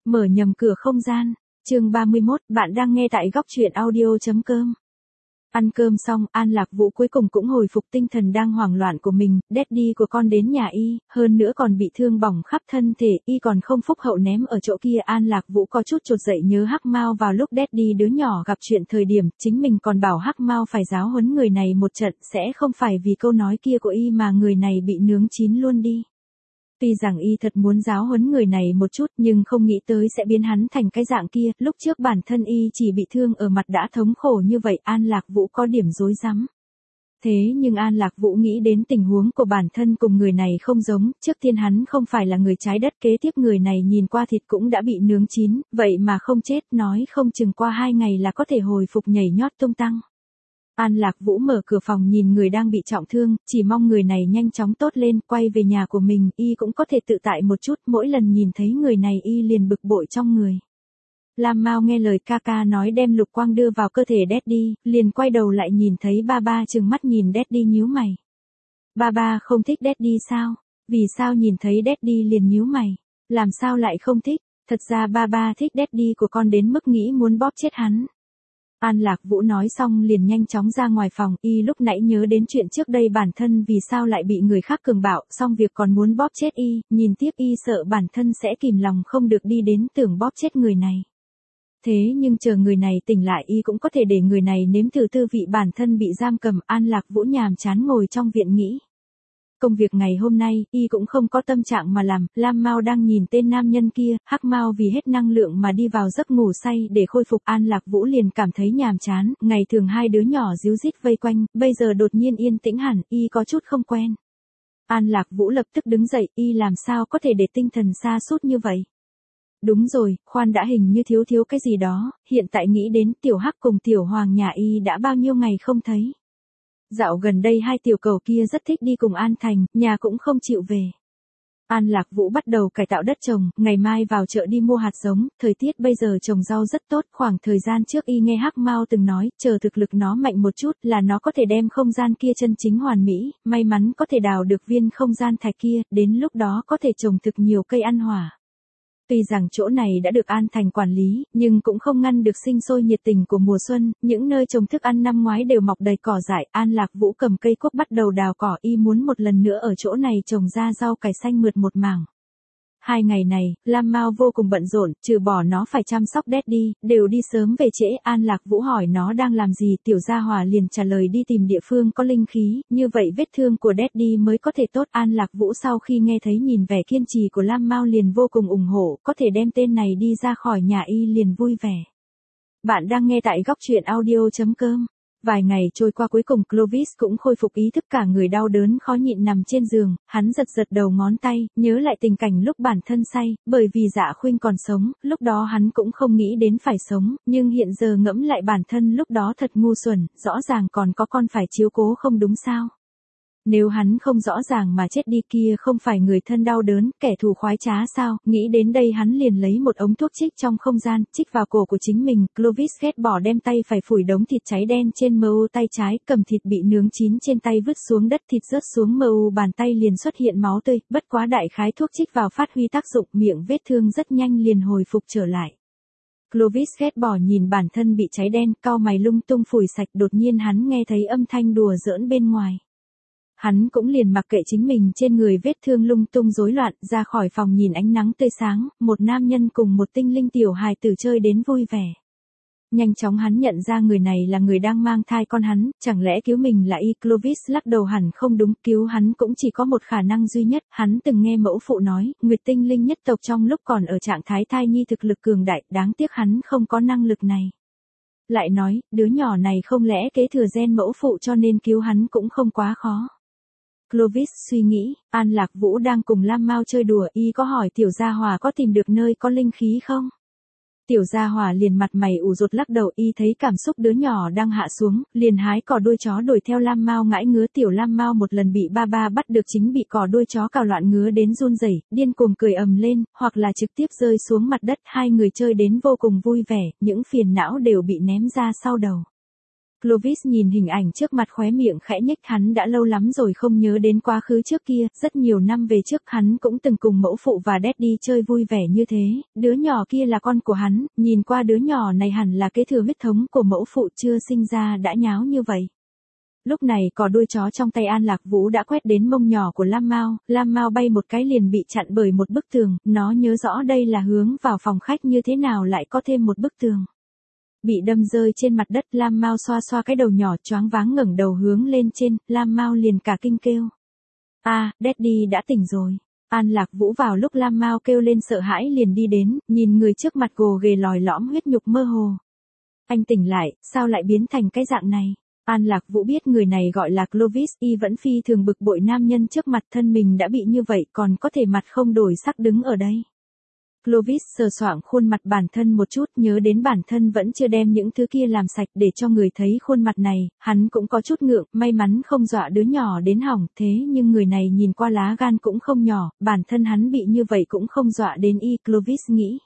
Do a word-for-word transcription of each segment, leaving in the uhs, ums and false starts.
Mở nhầm cửa không gian. Chương ba mươi mốt, bạn đang nghe tại góc truyện audio chấm com. Ăn cơm xong, An Lạc Vũ cuối cùng cũng hồi phục tinh thần đang hoảng loạn của mình, daddy của con đến nhà y, hơn nữa còn bị thương bỏng khắp thân thể, y còn không phúc hậu ném ở chỗ kia. An Lạc Vũ có chút chột dậy nhớ Hắc Mao vào lúc daddy đứa nhỏ gặp chuyện thời điểm, chính mình còn bảo Hắc Mao phải giáo huấn người này một trận, sẽ không phải vì câu nói kia của y mà người này bị nướng chín luôn đi. Tuy rằng y thật muốn giáo huấn người này một chút nhưng không nghĩ tới sẽ biến hắn thành cái dạng kia, lúc trước bản thân y chỉ bị thương ở mặt đã thống khổ như vậy. An Lạc Vũ có điểm rối rắm. Thế nhưng An Lạc Vũ nghĩ đến tình huống của bản thân cùng người này không giống, trước tiên hắn không phải là người trái đất, kế tiếp người này nhìn qua thịt cũng đã bị nướng chín, vậy mà không chết, nói không chừng qua hai ngày là có thể hồi phục nhảy nhót tung tăng. An Lạc Vũ mở cửa phòng nhìn người đang bị trọng thương, chỉ mong người này nhanh chóng tốt lên, quay về nhà của mình, y cũng có thể tự tại một chút, mỗi lần nhìn thấy người này y liền bực bội trong người. Lam Mao nghe lời ca ca nói đem lục quang đưa vào cơ thể daddy, liền quay đầu lại nhìn thấy ba ba trừng mắt nhìn daddy nhíu mày. Ba ba không thích daddy sao? Vì sao nhìn thấy daddy liền nhíu mày? Làm sao lại không thích? Thật ra ba ba thích daddy của con đến mức nghĩ muốn bóp chết hắn. An Lạc Vũ nói xong liền nhanh chóng ra ngoài phòng, y lúc nãy nhớ đến chuyện trước đây bản thân vì sao lại bị người khác cường bạo, xong việc còn muốn bóp chết y, nhìn tiếp y sợ bản thân sẽ kìm lòng không được đi đến tưởng bóp chết người này. Thế nhưng chờ người này tỉnh lại y cũng có thể để người này nếm thử tư vị bản thân bị giam cầm. An Lạc Vũ nhàm chán ngồi trong viện nghĩ. Công việc ngày hôm nay, y cũng không có tâm trạng mà làm, Lam Mao đang nhìn tên nam nhân kia, Hắc Mao vì hết năng lượng mà đi vào giấc ngủ say để khôi phục. An Lạc Vũ liền cảm thấy nhàm chán, ngày thường hai đứa nhỏ díu dít vây quanh, bây giờ đột nhiên yên tĩnh hẳn, y có chút không quen. An Lạc Vũ lập tức đứng dậy, y làm sao có thể để tinh thần sa sút như vậy? Đúng rồi, khoan đã, hình như thiếu thiếu cái gì đó, hiện tại nghĩ đến Tiểu Hắc cùng Tiểu Hoàng nhà y đã bao nhiêu ngày không thấy. Dạo gần đây hai tiểu cầu kia rất thích đi cùng An Thành, nhà cũng không chịu về. An Lạc Vũ bắt đầu cải tạo đất trồng, ngày mai vào chợ đi mua hạt giống, thời tiết bây giờ trồng rau rất tốt, khoảng thời gian trước y nghe Hắc Mao từng nói, chờ thực lực nó mạnh một chút là nó có thể đem không gian kia chân chính hoàn mỹ, may mắn có thể đào được viên không gian thạch kia, đến lúc đó có thể trồng thực nhiều cây ăn quả. Tuy rằng chỗ này đã được An Thành quản lý, nhưng cũng không ngăn được sinh sôi nhiệt tình của mùa xuân, những nơi trồng thức ăn năm ngoái đều mọc đầy cỏ dại. An Lạc Vũ cầm cây cuốc bắt đầu đào cỏ, y muốn một lần nữa ở chỗ này trồng ra rau cải xanh mượt một mảng. Hai ngày này, Lam Mao vô cùng bận rộn, trừ bỏ nó phải chăm sóc daddy, đều đi sớm về trễ. An Lạc Vũ hỏi nó đang làm gì, Tiểu Gia Hỏa liền trả lời đi tìm địa phương có linh khí, như vậy vết thương của daddy mới có thể tốt. An Lạc Vũ sau khi nghe thấy nhìn vẻ kiên trì của Lam Mao liền vô cùng ủng hộ, có thể đem tên này đi ra khỏi nhà y liền vui vẻ. Bạn đang nghe tại góc truyện audio chấm com. Vài ngày trôi qua cuối cùng Clovis cũng khôi phục ý thức, cả người đau đớn khó nhịn nằm trên giường, hắn giật giật đầu ngón tay, nhớ lại tình cảnh lúc bản thân say, bởi vì Dạ Khuynh còn sống, lúc đó hắn cũng không nghĩ đến phải sống, nhưng hiện giờ ngẫm lại bản thân lúc đó thật ngu xuẩn, rõ ràng còn có con phải chiếu cố không đúng sao? Nếu hắn không rõ ràng mà chết đi kia không phải người thân đau đớn, kẻ thù khoái trá sao? Nghĩ đến đây hắn liền lấy một ống thuốc trích trong không gian, trích vào cổ của chính mình. Clovis ghét bỏ đem tay phải phủi đống thịt cháy đen trên mờ u tay trái, cầm thịt bị nướng chín trên tay vứt xuống đất, thịt rớt xuống mờ u bàn tay liền xuất hiện máu tươi, bất quá đại khái thuốc trích vào phát huy tác dụng, miệng vết thương rất nhanh liền hồi phục trở lại. Clovis ghét bỏ nhìn bản thân bị cháy đen, cau mày lung tung phủi sạch, đột nhiên hắn nghe thấy âm thanh đùa giỡn bên ngoài. Hắn cũng liền mặc kệ chính mình trên người vết thương lung tung rối loạn, ra khỏi phòng nhìn ánh nắng tươi sáng, một nam nhân cùng một tinh linh tiểu hài tử chơi đến vui vẻ. Nhanh chóng hắn nhận ra người này là người đang mang thai con hắn, chẳng lẽ cứu mình là y? Clovis lắc đầu, hẳn không đúng, cứu hắn cũng chỉ có một khả năng duy nhất, hắn từng nghe mẫu phụ nói, Nguyệt tinh linh nhất tộc trong lúc còn ở trạng thái thai nhi thực lực cường đại, đáng tiếc hắn không có năng lực này. Lại nói, đứa nhỏ này không lẽ kế thừa gen mẫu phụ cho nên cứu hắn cũng không quá khó. Clovis suy nghĩ, An Lạc Vũ đang cùng Lam Mao chơi đùa, y có hỏi Tiểu Gia Hỏa có tìm được nơi có linh khí không? Tiểu Gia Hỏa liền mặt mày ủ rột lắc đầu, y thấy cảm xúc đứa nhỏ đang hạ xuống, liền hái cỏ đuôi chó đuổi theo Lam Mao ngãi ngứa. Tiểu Lam Mao một lần bị ba ba bắt được chính bị cỏ đuôi chó cào loạn ngứa đến run rẩy, điên cuồng cười ầm lên, hoặc là trực tiếp rơi xuống mặt đất, hai người chơi đến vô cùng vui vẻ, những phiền não đều bị ném ra sau đầu. Clovis nhìn hình ảnh trước mặt khóe miệng khẽ nhếch, hắn đã lâu lắm rồi không nhớ đến quá khứ trước kia, rất nhiều năm về trước hắn cũng từng cùng mẫu phụ và Daddy chơi vui vẻ như thế, đứa nhỏ kia là con của hắn, nhìn qua đứa nhỏ này hẳn là kế thừa huyết thống của mẫu phụ chưa sinh ra đã nháo như vậy. Lúc này cò đuôi chó trong tay An Lạc Vũ đã quét đến mông nhỏ của Lam Mao, Lam Mao bay một cái liền bị chặn bởi một bức tường, nó nhớ rõ đây là hướng vào phòng khách như thế nào lại có thêm một bức tường. Bị đâm rơi trên mặt đất, Lam Mao xoa xoa cái đầu nhỏ choáng váng ngẩng đầu hướng lên trên, Lam Mao liền cả kinh kêu. A, à, Daddy đã tỉnh rồi. An Lạc Vũ vào lúc Lam Mao kêu lên sợ hãi liền đi đến, nhìn người trước mặt gồ ghề lòi lõm huyết nhục mơ hồ. Anh tỉnh lại, sao lại biến thành cái dạng này? An Lạc Vũ biết người này gọi là Clovis, y vẫn phi thường bực bội nam nhân trước mặt thân mình đã bị như vậy còn có thể mặt không đổi sắc đứng ở đây. Clovis sờ soạng khuôn mặt bản thân một chút, nhớ đến bản thân vẫn chưa đem những thứ kia làm sạch để cho người thấy khuôn mặt này, hắn cũng có chút ngượng, may mắn không dọa đứa nhỏ đến hỏng, thế nhưng người này nhìn qua lá gan cũng không nhỏ, bản thân hắn bị như vậy cũng không dọa đến y, Clovis nghĩ.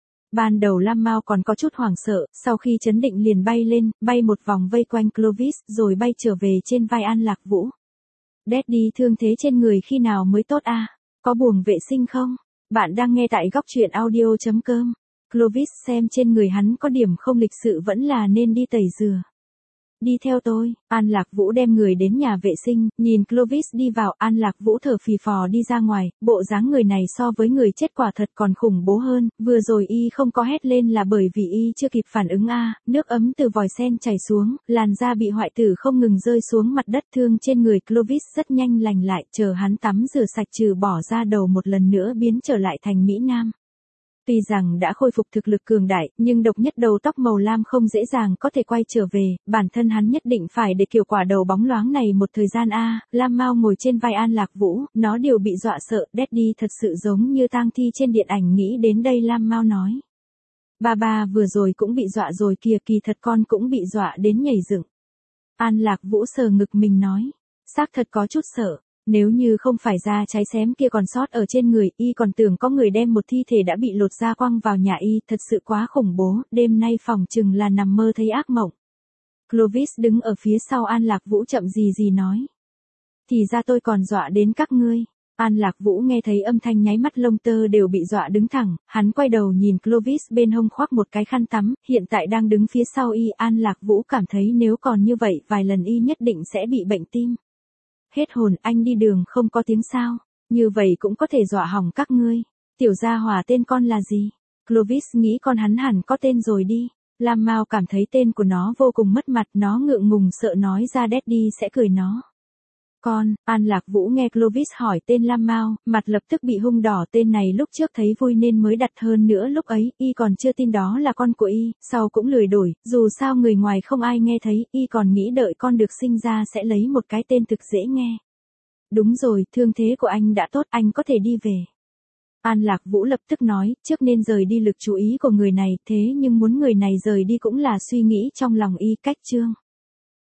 Ban đầu Lam Mao còn có chút hoảng sợ, sau khi chấn định liền bay lên, bay một vòng vây quanh Clovis rồi bay trở về trên vai An Lạc Vũ. Daddy thương thế trên người khi nào mới tốt a? À? Có buồng vệ sinh không? Bạn đang nghe tại góc truyện audio chấm com. Clovis xem trên người hắn có điểm không lịch sự vẫn là nên đi tẩy rửa. Đi theo tôi, An Lạc Vũ đem người đến nhà vệ sinh, nhìn Clovis đi vào, An Lạc Vũ thở phì phò đi ra ngoài, bộ dáng người này so với người chết quả thật còn khủng bố hơn, vừa rồi y không có hét lên là bởi vì y chưa kịp phản ứng a, nước ấm từ vòi sen chảy xuống, làn da bị hoại tử không ngừng rơi xuống mặt đất, thương trên người Clovis rất nhanh lành lại, chờ hắn tắm rửa sạch trừ bỏ ra đầu một lần nữa biến trở lại thành Mỹ Nam. Tuy rằng đã khôi phục thực lực cường đại, nhưng độc nhất đầu tóc màu lam không dễ dàng có thể quay trở về, bản thân hắn nhất định phải để kiểu quả đầu bóng loáng này một thời gian a. Lam Mao ngồi trên vai An Lạc Vũ, nó đều bị dọa sợ, Daddy thật sự giống như tang thi trên điện ảnh, nghĩ đến đây Lam Mao nói. Ba ba vừa rồi cũng bị dọa rồi kìa, kỳ thật con cũng bị dọa đến nhảy dựng. An Lạc Vũ sờ ngực mình nói, xác thật có chút sợ. Nếu như không phải da cháy xém kia còn sót ở trên người, y còn tưởng có người đem một thi thể đã bị lột da quăng vào nhà y, thật sự quá khủng bố, đêm nay phòng chừng là nằm mơ thấy ác mộng. Clovis đứng ở phía sau An Lạc Vũ chậm gì gì nói. Thì ra tôi còn dọa đến các ngươi. An Lạc Vũ nghe thấy âm thanh nháy mắt lông tơ đều bị dọa đứng thẳng, hắn quay đầu nhìn Clovis bên hông khoác một cái khăn tắm, hiện tại đang đứng phía sau y. An Lạc Vũ cảm thấy nếu còn như vậy vài lần y nhất định sẽ bị bệnh tim. Hết hồn, anh đi đường không có tiếng sao, như vậy cũng có thể dọa hỏng các ngươi. Tiểu gia hỏa tên con là gì? Clovis nghĩ con hắn hẳn có tên rồi đi. Lam Mao cảm thấy tên của nó vô cùng mất mặt, nó ngượng ngùng sợ nói ra Daddy sẽ cười nó. Con, An Lạc Vũ nghe Clovis hỏi tên Lam Mao, mặt lập tức bị hung đỏ, tên này lúc trước thấy vui nên mới đặt, hơn nữa lúc ấy, y còn chưa tin đó là con của y, sau cũng lười đổi, dù sao người ngoài không ai nghe thấy, y còn nghĩ đợi con được sinh ra sẽ lấy một cái tên thực dễ nghe. Đúng rồi, thương thế của anh đã tốt, anh có thể đi về. An Lạc Vũ lập tức nói, trước nên rời đi lực chú ý của người này, thế nhưng muốn người này rời đi cũng là suy nghĩ trong lòng y, cách chương.